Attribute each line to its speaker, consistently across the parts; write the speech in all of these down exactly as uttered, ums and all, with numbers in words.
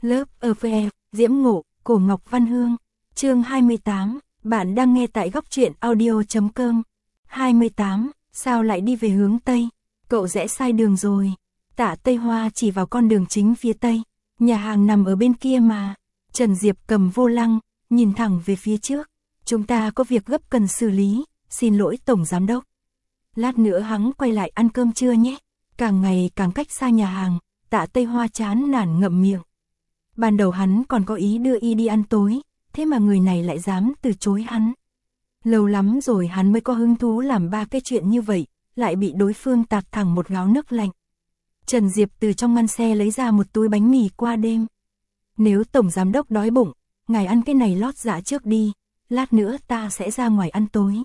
Speaker 1: Lớp ở phê, Diễm Ngộ, Cổ Ngọc Văn Hương. Chương hai mươi tám, bạn đang nghe tại góc truyện audio chấm com. hai mươi tám, sao lại đi về hướng Tây? Cậu rẽ sai đường rồi. Tạ Tây Hoa chỉ vào con đường chính phía Tây. Nhà hàng nằm ở bên kia mà. Trần Diệp cầm vô lăng, nhìn thẳng về phía trước. Chúng ta có việc gấp cần xử lý, xin lỗi Tổng Giám Đốc. Lát nữa hắn quay lại ăn cơm trưa nhé. Càng ngày càng cách xa nhà hàng, Tạ Tây Hoa chán nản ngậm miệng. Ban đầu hắn còn có ý đưa y đi ăn tối, thế mà người này lại dám từ chối hắn. Lâu lắm rồi hắn mới có hứng thú làm ba cái chuyện như vậy, lại bị đối phương tạt thẳng một gáo nước lạnh. Trần Diệp từ trong ngăn xe lấy ra một túi bánh mì qua đêm. Nếu Tổng Giám Đốc đói bụng, ngài ăn cái này lót dạ trước đi, lát nữa ta sẽ ra ngoài ăn tối.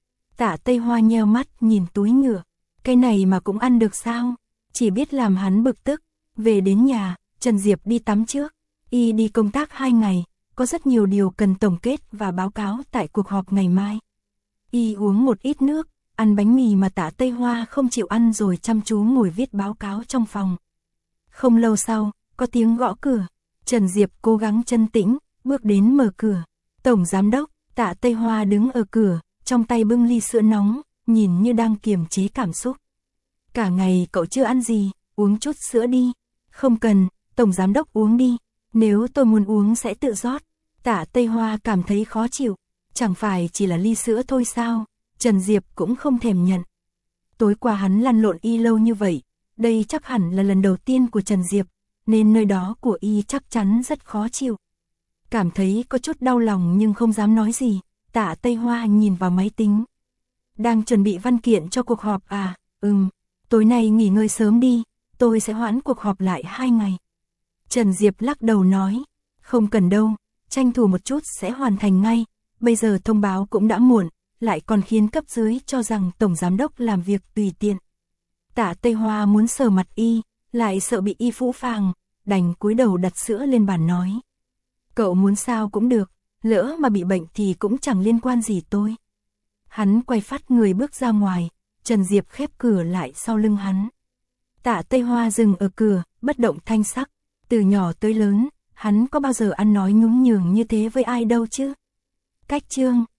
Speaker 1: Tạ Tây Hoa nheo mắt nhìn túi nhựa, cái này mà cũng ăn được sao? Chỉ biết làm hắn bực tức. Về đến nhà, Trần Diệp đi tắm trước. Y đi công tác hai ngày, có rất nhiều điều cần tổng kết và báo cáo tại cuộc họp ngày mai. Y uống một ít nước, ăn bánh mì mà Tạ Tây Hoa không chịu ăn rồi chăm chú ngồi viết báo cáo trong phòng. Không lâu sau, có tiếng gõ cửa. Trần Diệp cố gắng trấn tĩnh, bước đến mở cửa. Tổng Giám Đốc, Tạ Tây Hoa đứng ở cửa, trong tay bưng ly sữa nóng, nhìn như đang kiềm chế cảm xúc. Cả ngày cậu chưa ăn gì, uống chút sữa đi. Không cần, Tổng Giám Đốc uống đi. Nếu tôi muốn uống sẽ tự rót. Tạ Tây Hoa cảm thấy khó chịu. Chẳng phải chỉ là ly sữa thôi sao? Trần Diệp cũng không thèm nhận. Tối qua hắn lăn lộn y lâu như vậy. Đây chắc hẳn là lần đầu tiên của Trần Diệp, nên nơi đó của y chắc chắn rất khó chịu. Cảm thấy có chút đau lòng nhưng không dám nói gì. Tạ Tây Hoa nhìn vào máy tính. Đang chuẩn bị văn kiện cho cuộc họp à? Ừm, tối nay nghỉ ngơi sớm đi, tôi sẽ hoãn cuộc họp lại hai ngày. Trần Diệp lắc đầu nói, không cần đâu, tranh thủ một chút sẽ hoàn thành ngay, bây giờ thông báo cũng đã muộn, lại còn khiến cấp dưới cho rằng Tổng Giám Đốc làm việc tùy tiện. Tạ Tây Hoa muốn sờ mặt y, lại sợ bị y phũ phàng, đành cúi đầu đặt sữa lên bàn nói. Cậu muốn sao cũng được, lỡ mà bị bệnh thì cũng chẳng liên quan gì tôi. Hắn quay phát người bước ra ngoài, Trần Diệp khép cửa lại sau lưng hắn. Tạ Tây Hoa dừng ở cửa, bất động thanh sắc. Từ nhỏ tới lớn, hắn có bao giờ ăn nói nhún nhường như thế với ai đâu chứ? Cách chương